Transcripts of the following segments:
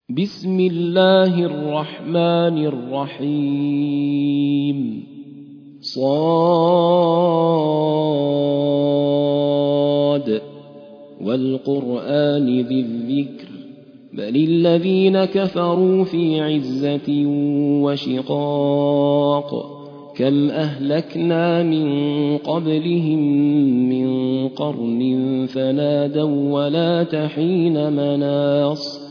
بسم الله الرحمن الرحيم صاد والقرآن ذي الذكر بل الذين كفروا في عزة وشقاق كم أهلكنا من قبلهم من قرن فنادوا ولا تحين مناص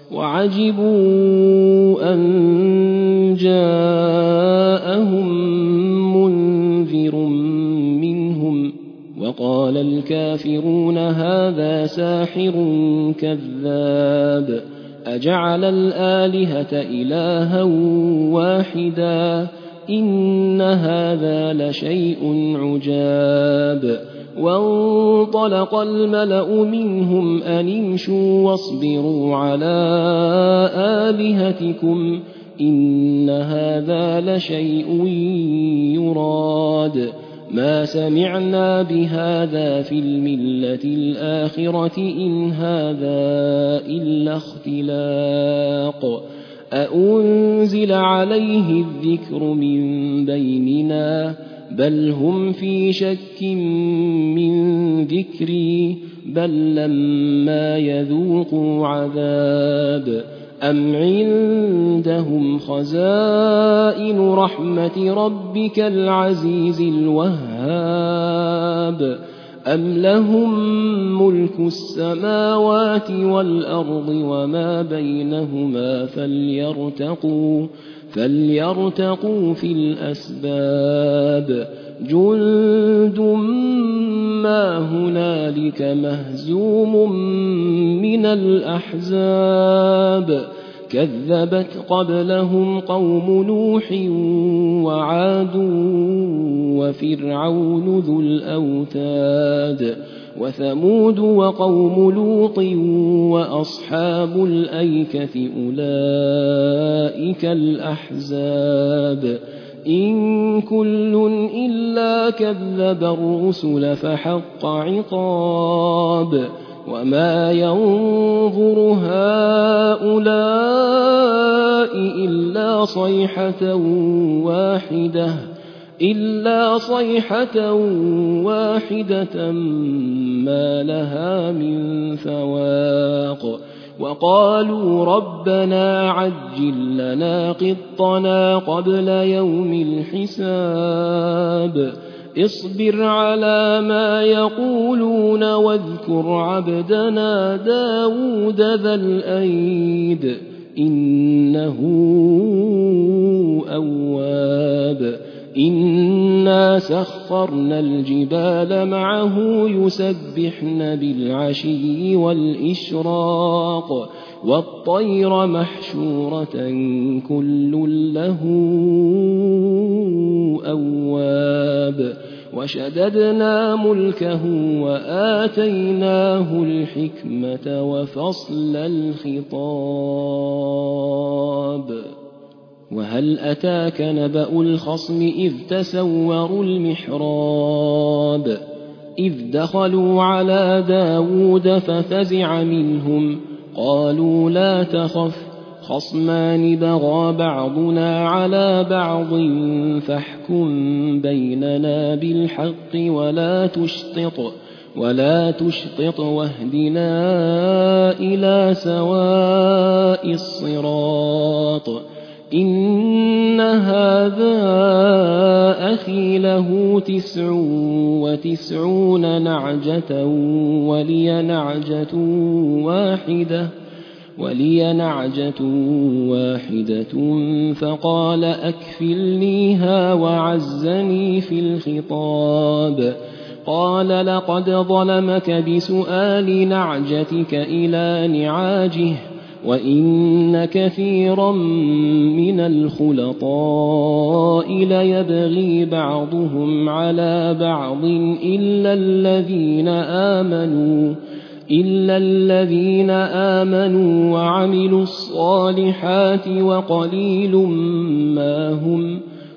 وعجبوا أن جاءهم منذر منهم وقال الكافرون هذا ساحر كذاب أجعل الآلهة إلها واحدا إن هذا لشيء عجاب وانطلق الملأ منهم أن امشوا واصبروا على آلهتكم إن هذا لشيء يراد ما سمعنا بهذا في الملة الآخرة إن هذا إلا اختلاق أأنزل عليه الذكر من بيننا بل هم في شك من ذكري بل لما يذوقوا عذاب أم عندهم خزائن رحمة ربك العزيز الوهاب أم لهم ملك السماوات والأرض وما بينهما فليرتقوا في الأسباب جند ما هنالك مهزوم من الأحزاب كذبت قبلهم قوم نوح وعاد وفرعون ذو الأوتاد وثمود وقوم لوط وأصحاب الأيكة أولئك الأحزاب إن كل إلا كذب الرسل فحق عقاب وما ينظر هؤلاء إلا صيحة واحدة ما لها من فواق وقالوا ربنا عجل لنا قطنا قبل يوم الحساب اصبر على ما يقولون واذكر عبدنا داود ذا الأيد إنه أواب إنا سخرنا الجبال معه يسبحن بالعشي والإشراق والطير محشورة كل له أواب وشددنا ملكه وآتيناه الحكمة وفصل الخطاب وهل أتاك نبأ الخصم إذ تسوروا المحراب إذ دخلوا على داود ففزع منهم قالوا لا تخف خصمان بغى بعضنا على بعض فاحكم بيننا بالحق ولا تشطط واهدنا إلى سواء الصراط إن هذا أخي له 99 نعجة ولي نعجة واحدة فقال أكفلنيها وعزني في الخطاب قال لقد ظلمك بسؤال نعجتك إلى نعاجه وإن كثيرا من الخلطاء ليبغي بعضهم على بعض إلا الذين آمنوا وعملوا الصالحات وقليل ما هم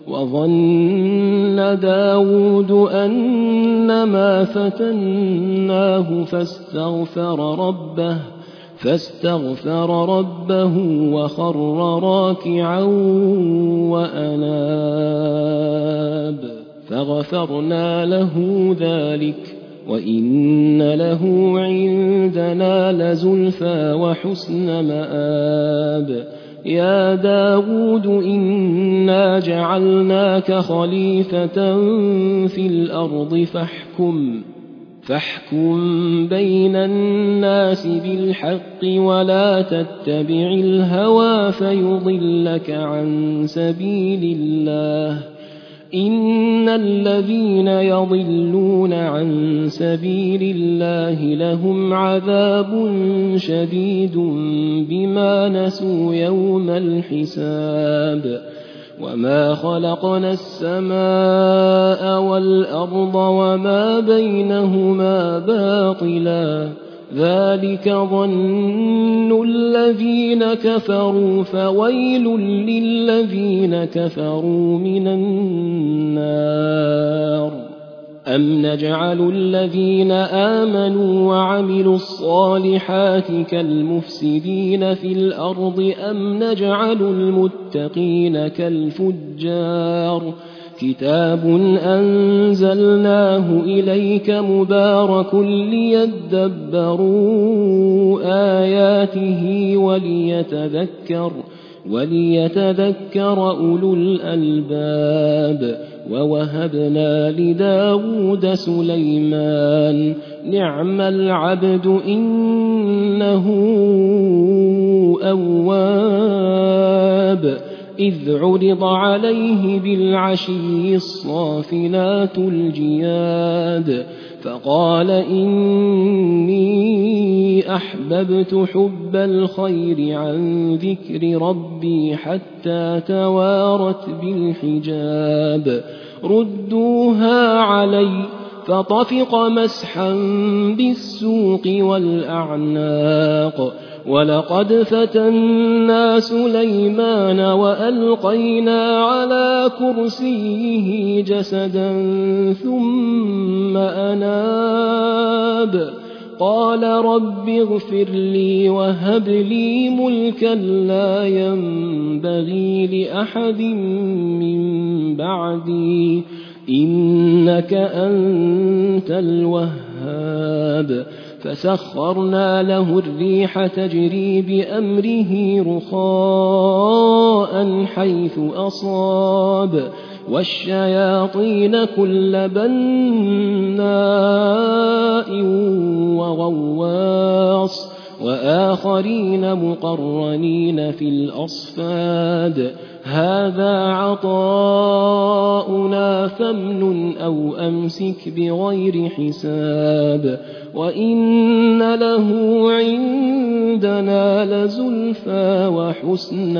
وظن داود أنما فتناه فاستغفر ربه وخر راكعا وأناب فغفرنا له ذلك وإن له عندنا لزلفى وحسن مآب يا داود إنا جعلناك خليفة في الأرض فاحكم بين الناس بالحق ولا تتبع الهوى فيضلك عن سبيل الله إن الذين يضلون عن سبيل الله لهم عذاب شديد بما نسوا يوم الحساب وما خلقنا السماء والأرض وما بينهما باطلا ذلك ظن الذين كفروا فويل للذين كفروا من النار أم نجعل الذين آمنوا وعملوا الصالحات كالمفسدين في الأرض أم نجعل المتقين كالفجار كتاب أنزلناه إليك مبارك ليدبروا آياته وليتذكر أولو الألباب ووهبنا لداود سليمان نعم العبد إنه أواب إذ عرض عليه بالعشي الصافنات الجياد فقال إني أحببت حب الخير عن ذكر ربي حتى توارت بالحجاب ردوها علي فطفق مسحا بالسوق والأعناق ولقد فتنا سليمان وألقينا على كرسيه جسدا ثم أناب قال رب اغفر لي وهب لي ملكا لا ينبغي لأحد من بعدي إنك أنت الوهاب فسخرنا له الريح تجري بأمره رخاء حيث أصاب والشياطين كل بناء وغواص وآخرين مقرنين في الأصفاد هذا عطاؤنا فامنن أو أمسك بغير حساب وإن له عندنا لزلفى وحسن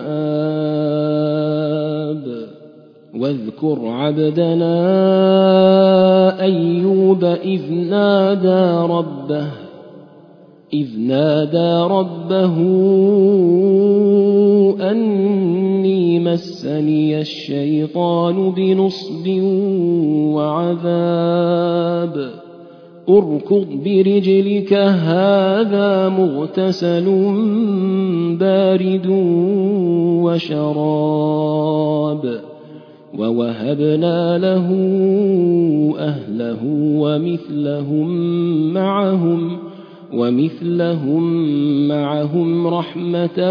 مآب واذكر عبدنا أيوب إذ نادى ربه أني مسني الشيطان بنصب وعذاب اركض برجلك هذا مغتسل بارد وشراب ووهبنا له أهله ومثلهم معهم رحمة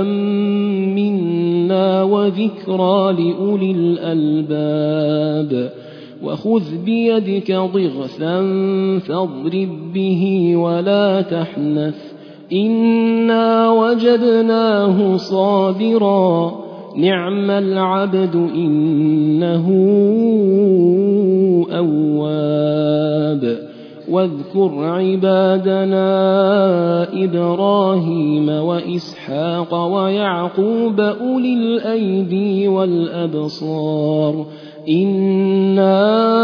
منا وذكرى لأولي الألباب وخذ بيدك ضغثا فاضرب به ولا تحنث إنا وجدناه صابرا نعم العبد إنه أواب واذكر عبادنا إبراهيم وإسحاق ويعقوب أولي الأيدي والأبصار إنا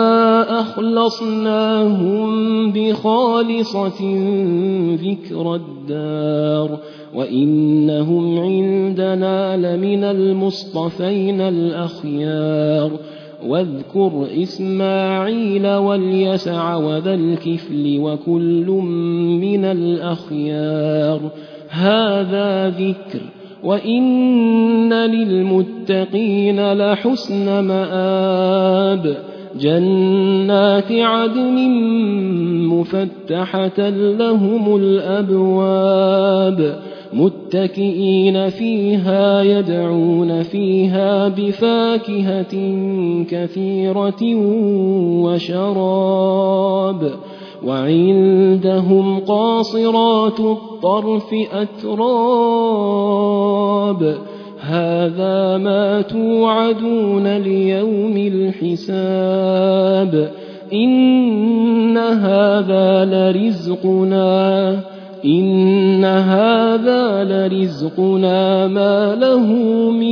أخلصناهم بخالصة ذكر الدار وإنهم عندنا لمن المصطفين الأخيار واذكر إسماعيل واليسع وذا الكفل وكل من الأخيار هذا ذكر وإن للمتقين لحسن مآب جنات عدن مفتحة لهم الأبواب متكئين فيها يدعون فيها بفاكهة كثيرة وشراب وعندهم قاصرات الطرف أتراب هذا ما توعدون ليوم الحساب إن هذا لرزقنا ما له من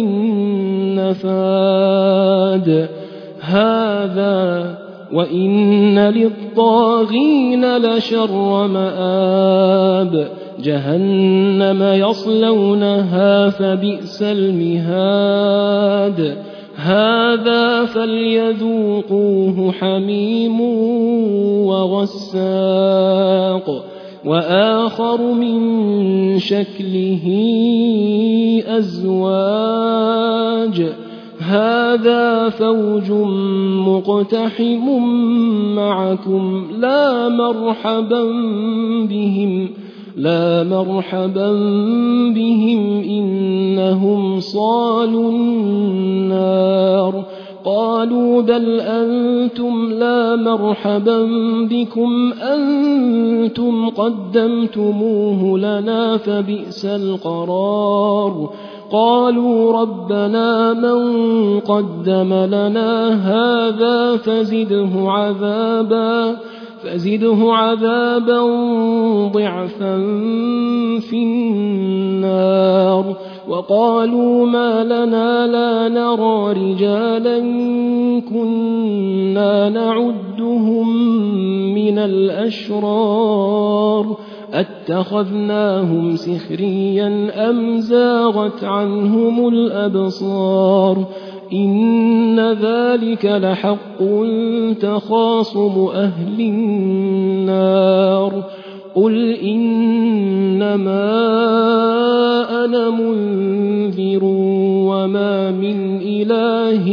نفاد هذا وإن للطاغين لشر مآب جهنم يصلونها فبئس المهاد هذا فليذوقوه حميم وغساق وآخر من شكله أزواج هذا فوج مقتحم معكم لا مرحبا بهم إنهم صالوا النار قالوا بل أنتم لا مرحبا بكم أنتم قدمتموه لنا فبئس القرار قالوا ربنا من قدم لنا هذا فزده عذابا ضعفا في النار وقالوا ما لنا لا نرى رجالا كنا نعدهم من الأشرار أتخذناهم سخريا أم زاغت عنهم الأبصار إن ذلك لحق تخاصم أهل النار قل إنما أنا منذر وما من إله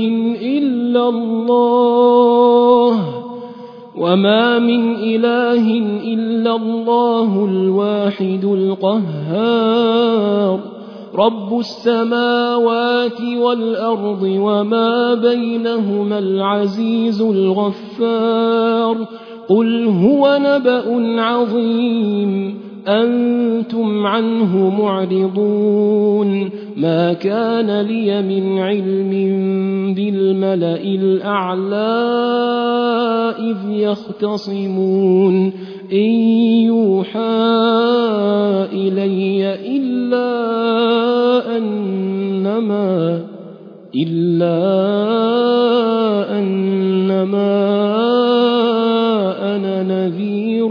إلا الله الواحد القهار رب السماوات والأرض وما بينهما العزيز الغفار قل هو نبأ عظيم أنتم عنه معرضون ما كان لي من علم بالملأ الأعلى إذ يختصمون إن يوحى إلي إلا أنما أنا نذير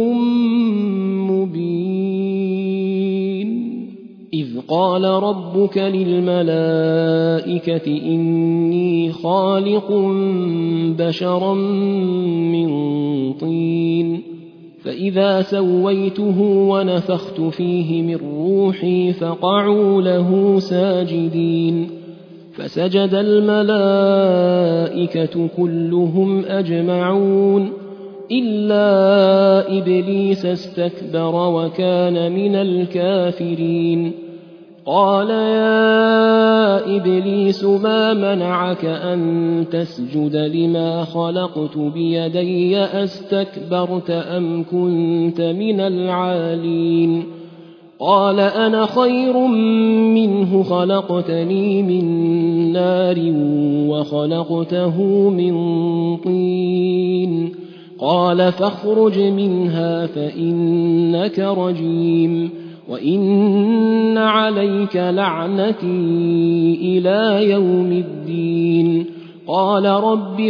مبين إذ قال ربك للملائكة إني خالق بشرا من طين فإذا سويته ونفخت فيه من روحي فقعوا له ساجدين فسجد الملائكة كلهم أجمعون إلا إبليس استكبر وكان من الكافرين قال يا إبليس ما منعك أن تسجد لما خلقت بيدي أستكبرت أم كنت من العالين قال أنا خير منه خلقتني من نار وخلقته من طين قال فاخرج منها فإنك رجيم وإن عليك لعنتي إلى يوم الدين قال رب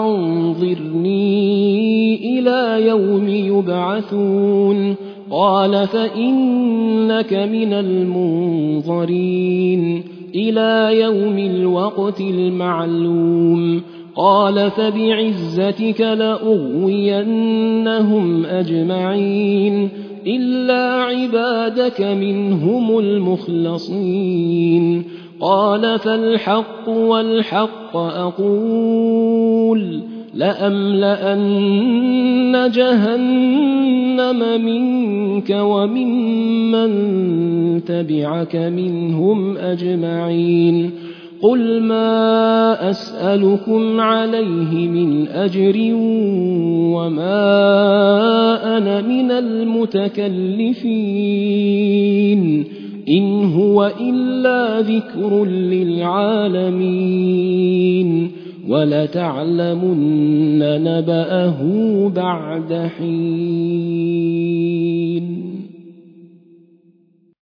فأنظرني إلى يوم يبعثون قال فإنك من المنظرين إلى يوم الوقت المعلوم قال فبعزتك لأغوينهم أجمعين إلا عبادك منهم المخلصين قال فالحق والحق أقول لأملأن جهنم منك وممن تبعك منهم أجمعين قل ما أسألكم عليه من أجر وما أنا من المتكلفين إن هو إلا ذكر للعالمين ولتعلمن نبأه بعد حين